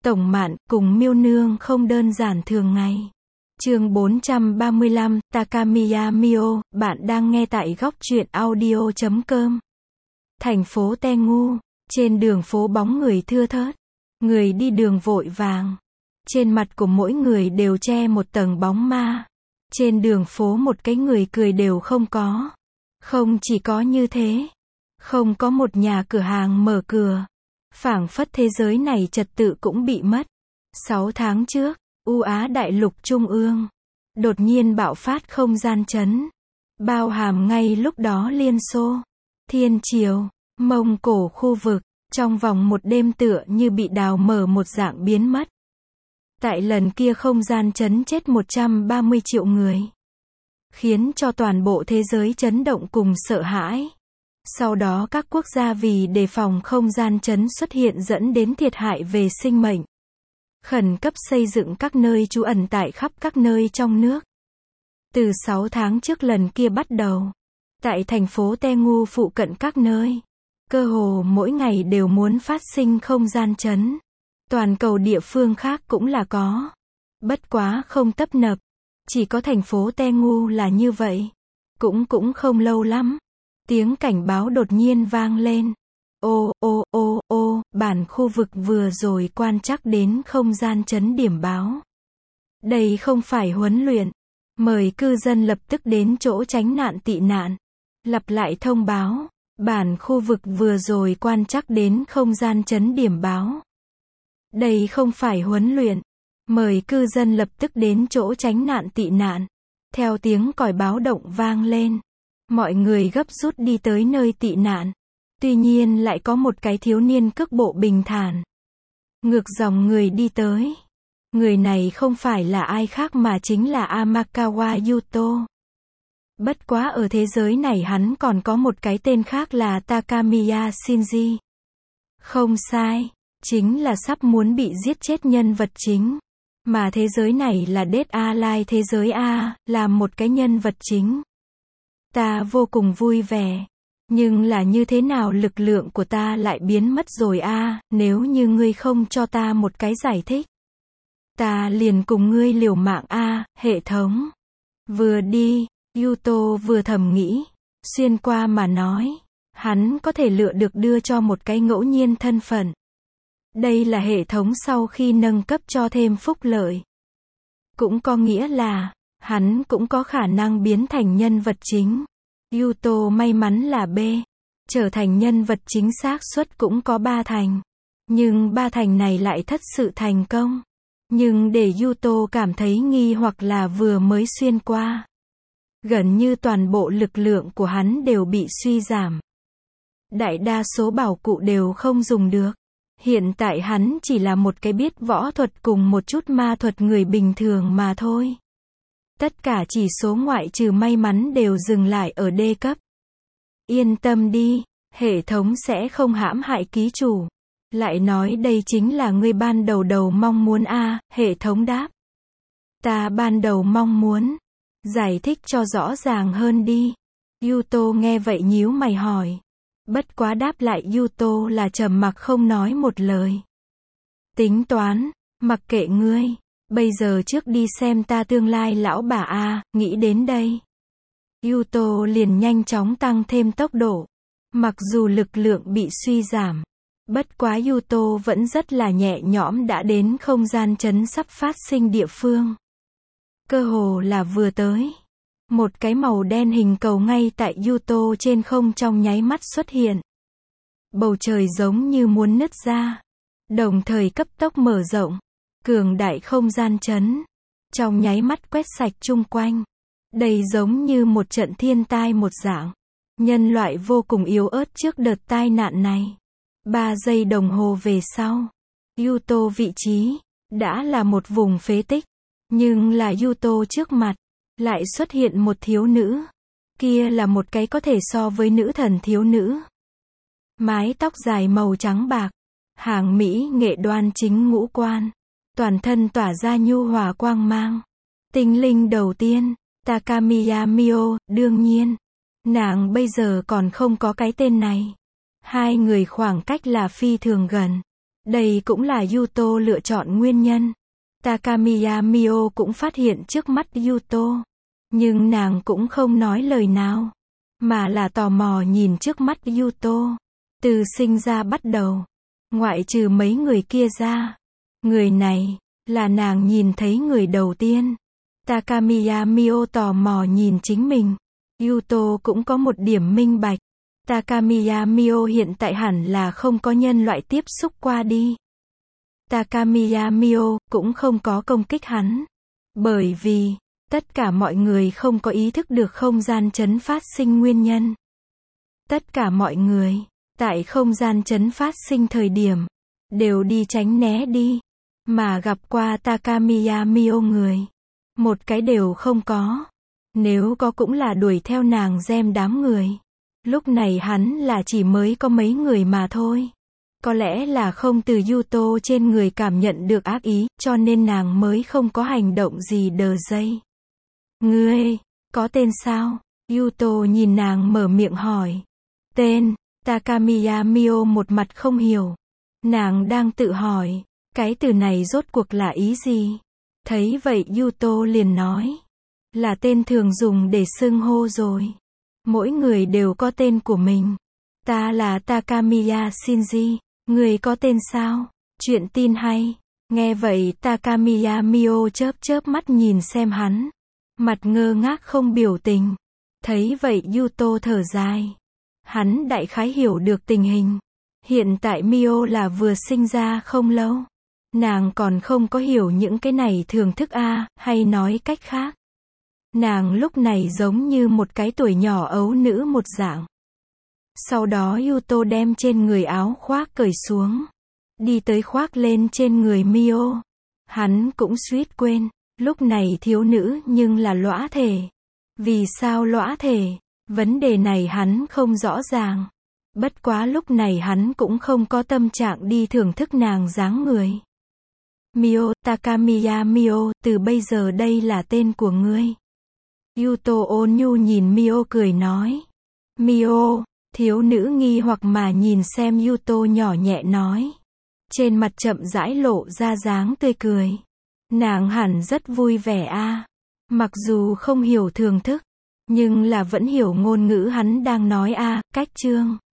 Tổng Mạn cùng Miêu Nương không đơn giản thường ngày. Chương 435, Takamiya Mio, bạn đang nghe tại góc truyện audio.com. Thành phố Tengu, trên đường phố bóng người thưa thớt, người đi đường vội vàng. Trên mặt của mỗi người đều che một tầng bóng ma. Trên đường phố một cái người cười đều không có. Không chỉ có như thế, không có một nhà cửa hàng mở cửa. Phảng phất thế giới này trật tự cũng bị mất. 6 tháng trước, U Á Đại lục Trung ương đột nhiên bạo phát không gian chấn. Bao hàm ngay lúc đó Liên Xô, Thiên Triều, Mông Cổ khu vực, trong vòng một đêm tựa như bị đào mở một dạng biến mất. Tại lần kia không gian chấn chết 130 triệu người. Khiến cho toàn bộ thế giới chấn động cùng sợ hãi. Sau đó các quốc gia vì đề phòng không gian chấn xuất hiện dẫn đến thiệt hại về sinh mệnh. Khẩn cấp xây dựng các nơi trú ẩn tại khắp các nơi trong nước. Từ 6 tháng trước lần kia bắt đầu, tại thành phố Tengu phụ cận các nơi, cơ hồ mỗi ngày đều muốn phát sinh không gian chấn. Toàn cầu địa phương khác cũng là có. Bất quá không tấp nập. Chỉ có thành phố Tengu là như vậy. Cũng không lâu lắm. Tiếng cảnh báo đột nhiên vang lên. Bản khu vực vừa rồi quan trắc đến không gian chấn điểm báo. Đây không phải huấn luyện. Mời cư dân lập tức đến chỗ tránh nạn tị nạn. Lặp lại thông báo. Bản khu vực vừa rồi quan trắc đến không gian chấn điểm báo. Đây không phải huấn luyện. Mời cư dân lập tức đến chỗ tránh nạn tị nạn. Theo tiếng còi báo động vang lên. Mọi người gấp rút đi tới nơi tị nạn. Tuy nhiên lại có một cái thiếu niên cước bộ bình thản. Ngược dòng người đi tới. Người này không phải là ai khác mà chính là Amakawa Yuto. Bất quá ở thế giới này hắn còn có một cái tên khác là Takamiya Shinji. Không sai. Chính là sắp muốn bị giết chết nhân vật chính. Mà thế giới này là Dead Alive thế giới A, làm một cái nhân vật chính. Ta vô cùng vui vẻ. Nhưng là như thế nào lực lượng của ta lại biến mất rồi a, nếu như ngươi không cho ta một cái giải thích. Ta liền cùng ngươi liều mạng a, hệ thống. Vừa đi, Yuto vừa thầm nghĩ. Xuyên qua mà nói. Hắn có thể lựa được đưa cho một cái ngẫu nhiên thân phận. Đây là hệ thống sau khi nâng cấp cho thêm phúc lợi. Cũng có nghĩa là, hắn cũng có khả năng biến thành nhân vật chính. Yuto may mắn là B. Trở thành nhân vật chính xác suất cũng có 3 thành. Nhưng 3 thành này lại thất sự thành công. Nhưng để Yuto cảm thấy nghi hoặc là vừa mới xuyên qua. Gần như toàn bộ lực lượng của hắn đều bị suy giảm. Đại đa số bảo cụ đều không dùng được. Hiện tại hắn chỉ là một cái biết võ thuật cùng một chút ma thuật người bình thường mà thôi. Tất cả chỉ số ngoại trừ may mắn đều dừng lại ở D cấp. Yên tâm đi, hệ thống sẽ không hãm hại ký chủ. Lại nói đây chính là ngươi ban đầu mong muốn a, hệ thống đáp. Ta ban đầu mong muốn. Giải thích cho rõ ràng hơn đi. Yuto nghe vậy nhíu mày hỏi. Bất quá đáp lại Yuto là trầm mặc không nói một lời. Tính toán, mặc kệ ngươi. Bây giờ trước đi xem ta tương lai lão bà a, nghĩ đến đây. Yuto liền nhanh chóng tăng thêm tốc độ. Mặc dù lực lượng bị suy giảm. Bất quá Yuto vẫn rất là nhẹ nhõm đã đến không gian chấn sắp phát sinh địa phương. Cơ hồ là vừa tới. Một cái màu đen hình cầu ngay tại Yuto trên không trong nháy mắt xuất hiện. Bầu trời giống như muốn nứt ra. Đồng thời cấp tốc mở rộng. Cường đại không gian chấn. Trong nháy mắt quét sạch chung quanh. Đây giống như một trận thiên tai một dạng. Nhân loại vô cùng yếu ớt trước đợt tai nạn này. 3 giây đồng hồ về sau. Yuto vị trí. Đã là một vùng phế tích. Nhưng là Yuto trước mặt. Lại xuất hiện một thiếu nữ. Kia là một cái có thể so với nữ thần thiếu nữ. Mái tóc dài màu trắng bạc. Hàng mỹ nghệ đoan chính ngũ quan. Toàn thân tỏa ra nhu hòa quang mang. Tinh linh đầu tiên, Takamiya Mio, đương nhiên. Nàng bây giờ còn không có cái tên này. Hai người khoảng cách là phi thường gần. Đây cũng là Yuto lựa chọn nguyên nhân. Takamiya Mio cũng phát hiện trước mắt Yuto. Nhưng nàng cũng không nói lời nào. Mà là tò mò nhìn trước mắt Yuto. Từ sinh ra bắt đầu. Ngoại trừ mấy người kia ra. Người này, là nàng nhìn thấy người đầu tiên. Takamiya Mio tò mò nhìn chính mình. Yuto cũng có một điểm minh bạch. Takamiya Mio hiện tại hẳn là không có nhân loại tiếp xúc qua đi. Takamiya Mio cũng không có công kích hắn. Bởi vì, tất cả mọi người không có ý thức được không gian chấn phát sinh nguyên nhân. Tất cả mọi người, tại không gian chấn phát sinh thời điểm, đều đi tránh né đi. Mà gặp qua Takamiya Mio người. Một cái đều không có. Nếu có cũng là đuổi theo nàng gem đám người. Lúc này hắn là chỉ mới có mấy người mà thôi. Có lẽ là không từ Yuto trên người cảm nhận được ác ý, cho nên nàng mới không có hành động gì đờ dây. Ngươi, có tên sao? Yuto nhìn nàng mở miệng hỏi. Tên, Takamiya Mio một mặt không hiểu. Nàng đang tự hỏi, cái từ này rốt cuộc là ý gì? Thấy vậy Yuto liền nói. Là tên thường dùng để xưng hô rồi. Mỗi người đều có tên của mình. Ta là Takamiya Shinji. Người có tên sao? Chuyện tin hay. Nghe vậy Takamiya Mio chớp chớp mắt nhìn xem hắn. Mặt ngơ ngác không biểu tình. Thấy vậy Yuto thở dài. Hắn đại khái hiểu được tình hình. Hiện tại Mio là vừa sinh ra không lâu. Nàng còn không có hiểu những cái này thưởng thức hay nói cách khác. Nàng lúc này giống như một cái tuổi nhỏ ấu nữ một dạng. Sau đó Yuto đem trên người áo khoác cởi xuống. Đi tới khoác lên trên người Mio. Hắn cũng suýt quên. Lúc này thiếu nữ nhưng là lõa thể. Vì sao lõa thể? Vấn đề này hắn không rõ ràng. Bất quá lúc này hắn cũng không có tâm trạng đi thưởng thức nàng dáng người. Mio, Takamiya Mio, từ bây giờ đây là tên của ngươi. Yuto ôn nhu nhìn Mio cười nói. Mio, thiếu nữ nghi hoặc mà nhìn xem Yuto nhỏ nhẹ nói. Trên mặt chậm rãi lộ ra dáng tươi cười. Nàng hẳn rất vui vẻ Mặc dù không hiểu thưởng thức, nhưng là vẫn hiểu ngôn ngữ hắn đang nói cách chương.